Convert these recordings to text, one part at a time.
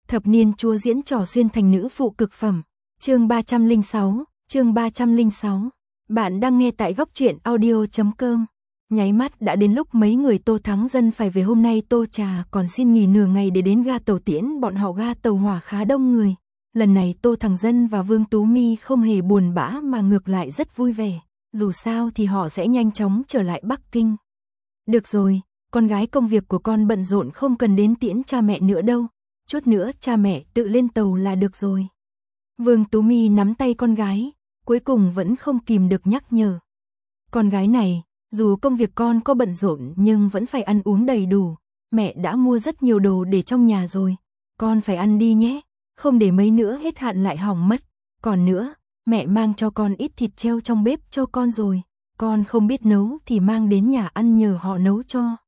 Thập niên chúa diễn trò xuyên thành nữ phụ cực phẩm. Chương 306. Bạn đang nghe tại góc truyện audio.com. Nháy mắt đã đến lúc mấy người Tô Thắng Dân phải về. Hôm nay Tô Trà còn xin nghỉ nửa ngày để đến ga tàu tiễn bọn họ. Ga tàu hỏa khá đông người. Lần này Tô Thắng Dân và Vương Tú My không hề buồn bã mà ngược lại rất vui vẻ. Dù sao thì họ sẽ nhanh chóng trở lại Bắc Kinh. Được rồi, con gái, công việc của con bận rộn không cần đến tiễn cha mẹ nữa đâu. Chút nữa cha mẹ tự lên tàu là được rồi. Vương Tú My nắm tay con gái, cuối cùng vẫn không kìm được nhắc nhở. Con gái này, dù công việc con có bận rộn nhưng vẫn phải ăn uống đầy đủ. Mẹ đã mua rất nhiều đồ để trong nhà rồi. Con phải ăn đi nhé, không để mấy nữa hết hạn lại hỏng mất. Còn nữa, mẹ mang cho con ít thịt treo trong bếp cho con rồi. Con không biết nấu thì mang đến nhà ăn nhờ họ nấu cho.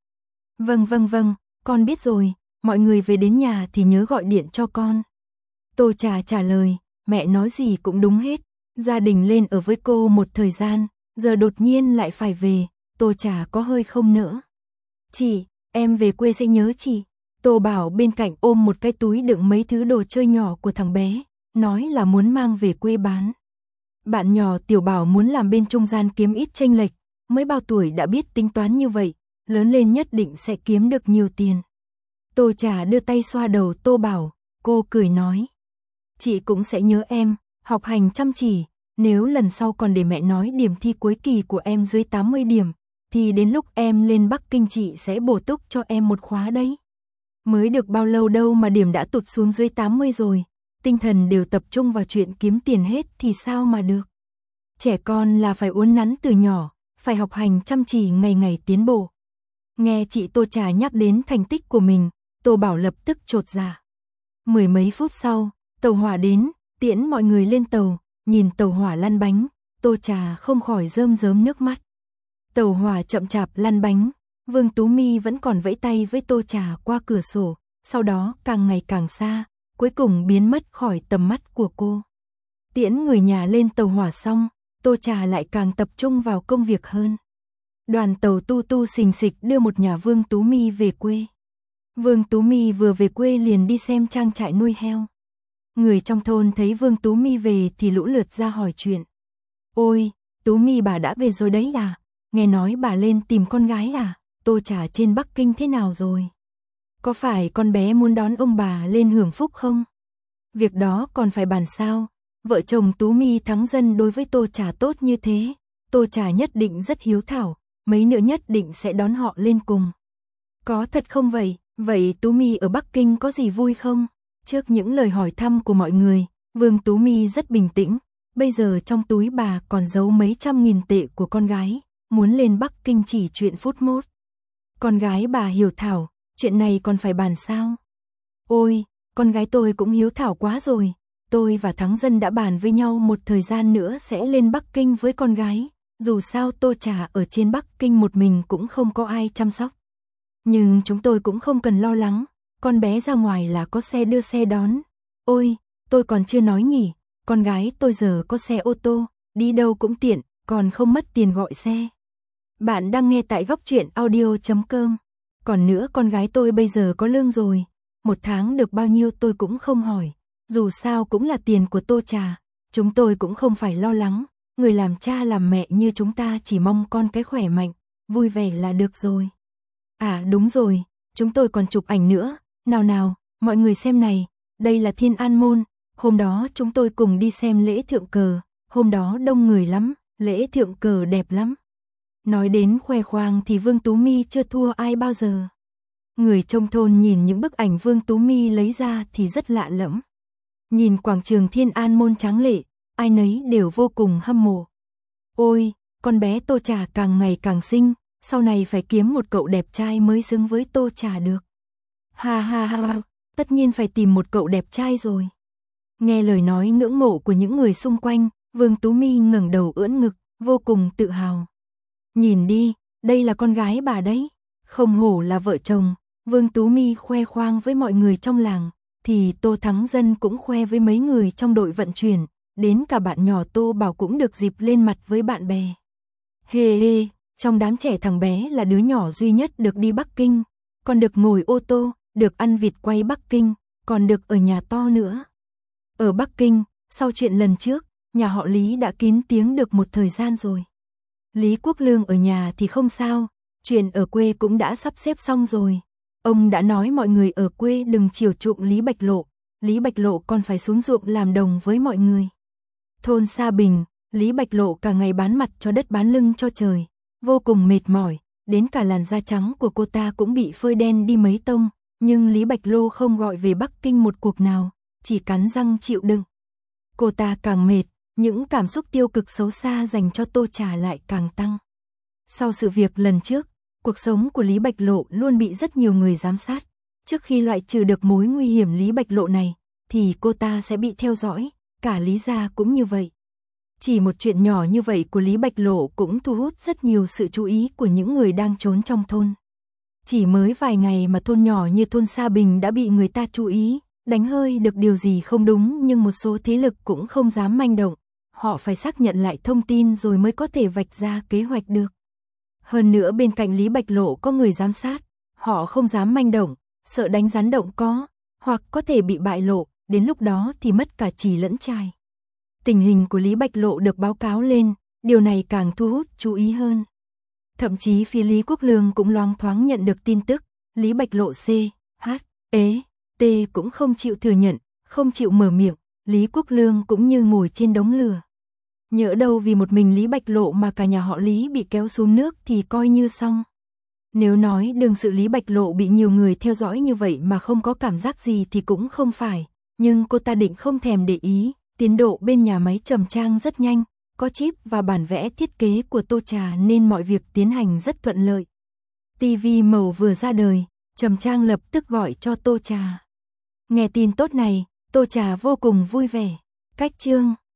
Vâng, con biết rồi. Mọi người về đến nhà thì nhớ gọi điện cho con. Tô Trà trả lời, mẹ nói gì cũng đúng hết. Gia đình lên ở với cô một thời gian, giờ đột nhiên lại phải về, Tô Trà có hơi không nỡ. Chị, em về quê sẽ nhớ chị. Tô Bảo bên cạnh ôm một cái túi đựng mấy thứ đồ chơi nhỏ của thằng bé, nói là muốn mang về quê bán. Bạn nhỏ Tiểu Bảo muốn làm bên trung gian kiếm ít chênh lệch, mới bao tuổi đã biết tính toán như vậy, lớn lên nhất định sẽ kiếm được nhiều tiền. Tô Trà đưa tay xoa đầu Tô Bảo, cô cười nói. Chị cũng sẽ nhớ em, học hành chăm chỉ, nếu lần sau còn để mẹ nói điểm thi cuối kỳ của em dưới 80 điểm, thì đến lúc em lên Bắc Kinh chị sẽ bổ túc cho em một khóa đấy. Mới được bao lâu đâu mà điểm đã tụt xuống dưới 80 rồi, tinh thần đều tập trung vào chuyện kiếm tiền hết thì sao mà được. Trẻ con là phải uốn nắn từ nhỏ, phải học hành chăm chỉ ngày ngày tiến bộ. Nghe chị Tô Trà nhắc đến thành tích của mình, Tô Bảo lập tức chột dạ. Mười mấy phút sau, tàu hỏa đến, tiễn mọi người lên tàu, nhìn tàu hỏa lăn bánh, Tô Trà không khỏi rơm rớm nước mắt. Tàu hỏa chậm chạp lăn bánh, Vương Tú My vẫn còn vẫy tay với Tô Trà qua cửa sổ, sau đó càng ngày càng xa, cuối cùng biến mất khỏi tầm mắt của cô. Tiễn người nhà lên tàu hỏa xong, Tô Trà lại càng tập trung vào công việc hơn. Đoàn tàu tu tu xình xịch đưa một nhà Vương Tú My về quê. Vương Tú My vừa về quê liền đi xem trang trại nuôi heo. Người trong thôn thấy Vương Tú My về thì lũ lượt ra hỏi chuyện. Ôi, Tú My bà đã về rồi đấy à? Nghe nói bà lên tìm con gái à? Tô Trà trên Bắc Kinh thế nào rồi? Có phải con bé muốn đón ông bà lên hưởng phúc không? Việc đó còn phải bàn sao? Vợ chồng Tú My Thắng Dân đối với Tô Trà tốt như thế, Tô Trà nhất định rất hiếu thảo, mấy nữa nhất định sẽ đón họ lên cùng. Có thật không vậy? Vậy Tú My ở Bắc Kinh có gì vui không? Trước những lời hỏi thăm của mọi người, Vương Tú My rất bình tĩnh, bây giờ trong túi bà còn giấu mấy trăm nghìn tệ của con gái, muốn lên Bắc Kinh chỉ chuyện phút mốt. Con gái bà hiếu thảo, chuyện này còn phải bàn sao? Ôi, con gái tôi cũng hiếu thảo quá rồi, tôi và Thắng Dân đã bàn với nhau một thời gian nữa sẽ lên Bắc Kinh với con gái, dù sao Tô Trà ở trên Bắc Kinh một mình cũng không có ai chăm sóc. Nhưng chúng tôi cũng không cần lo lắng, con bé ra ngoài là có xe đưa xe đón. Ôi, tôi còn chưa nói nhỉ, con gái tôi giờ có xe ô tô, đi đâu cũng tiện, còn không mất tiền gọi xe. Bạn đang nghe tại góc truyện audio.com. Còn nữa con gái tôi bây giờ có lương rồi, một tháng được bao nhiêu tôi cũng không hỏi, dù sao cũng là tiền của Tô Trà, chúng tôi cũng không phải lo lắng, người làm cha làm mẹ như chúng ta chỉ mong con cái khỏe mạnh, vui vẻ là được rồi. À đúng rồi, chúng tôi còn chụp ảnh nữa, nào, mọi người xem này, đây là Thiên An Môn, hôm đó chúng tôi cùng đi xem lễ thượng cờ, hôm đó đông người lắm, lễ thượng cờ đẹp lắm. Nói đến khoe khoang thì Vương Tú My chưa thua ai bao giờ. Người trong thôn nhìn những bức ảnh Vương Tú My lấy ra thì rất lạ lẫm. Nhìn quảng trường Thiên An Môn tráng lệ, ai nấy đều vô cùng hâm mộ. Ôi, con bé Tô Trà càng ngày càng xinh, sau này phải kiếm một cậu đẹp trai mới xứng với Tô Trà được. Ha, tất nhiên phải tìm một cậu đẹp trai rồi. Nghe lời nói ngưỡng mộ của những người xung quanh, Vương Tú My ngẩng đầu ưỡn ngực, vô cùng tự hào. Nhìn đi, đây là con gái bà đấy, không hổ là vợ chồng. Vương Tú My khoe khoang với mọi người trong làng, thì Tô Thắng Dân cũng khoe với mấy người trong đội vận chuyển, đến cả bạn nhỏ Tô Bảo cũng được dịp lên mặt với bạn bè. Hê, trong đám trẻ thằng bé là đứa nhỏ duy nhất được đi Bắc Kinh, còn được ngồi ô tô, được ăn vịt quay Bắc Kinh, còn được ở nhà to nữa. Ở Bắc Kinh, sau chuyện lần trước, nhà họ Lý đã kín tiếng được một thời gian rồi. Lý Quốc Lương ở nhà thì không sao, chuyện ở quê cũng đã sắp xếp xong rồi. Ông đã nói mọi người ở quê đừng chiều chuộng Lý Bạch Lộ, Lý Bạch Lộ còn phải xuống ruộng làm đồng với mọi người. Thôn Sa Bình, Lý Bạch Lộ cả ngày bán mặt cho đất bán lưng cho trời, vô cùng mệt mỏi, đến cả làn da trắng của cô ta cũng bị phơi đen đi mấy tông, nhưng Lý Bạch Lộ không gọi về Bắc Kinh một cuộc nào, chỉ cắn răng chịu đựng. Cô ta càng mệt, những cảm xúc tiêu cực xấu xa dành cho Tô Trà lại càng tăng. Sau sự việc lần trước, cuộc sống của Lý Bạch Lộ luôn bị rất nhiều người giám sát. Trước khi loại trừ được mối nguy hiểm Lý Bạch Lộ này, thì cô ta sẽ bị theo dõi, cả Lý gia cũng như vậy. Chỉ một chuyện nhỏ như vậy của Lý Bạch Lộ cũng thu hút rất nhiều sự chú ý của những người đang trốn trong thôn. Chỉ mới vài ngày mà thôn nhỏ như thôn Sa Bình đã bị người ta chú ý, đánh hơi được điều gì không đúng, nhưng một số thế lực cũng không dám manh động. Họ phải xác nhận lại thông tin rồi mới có thể vạch ra kế hoạch được. Hơn nữa bên cạnh Lý Bạch Lộ có người giám sát, họ không dám manh động, sợ đánh rắn động có, hoặc có thể bị bại lộ, đến lúc đó thì mất cả chì lẫn chài. Tình hình của Lý Bạch Lộ được báo cáo lên, điều này càng thu hút chú ý hơn. Thậm chí phía Lý Quốc Lương cũng loáng thoáng nhận được tin tức, Lý Bạch Lộ T cũng không chịu thừa nhận, không chịu mở miệng, Lý Quốc Lương cũng như ngồi trên đống lửa. Nhỡ đâu vì một mình Lý Bạch Lộ mà cả nhà họ Lý bị kéo xuống nước thì coi như xong. Nếu nói đương sự Lý Bạch Lộ bị nhiều người theo dõi như vậy mà không có cảm giác gì thì cũng không phải, nhưng cô ta định không thèm để ý, tiến độ bên nhà máy trầm trang rất nhanh, có chip và bản vẽ thiết kế của Tô Trà nên mọi việc tiến hành rất thuận lợi. TV màu vừa ra đời, trầm trang lập tức gọi cho Tô Trà. Nghe tin tốt này, Tô Trà vô cùng vui vẻ. Cách chương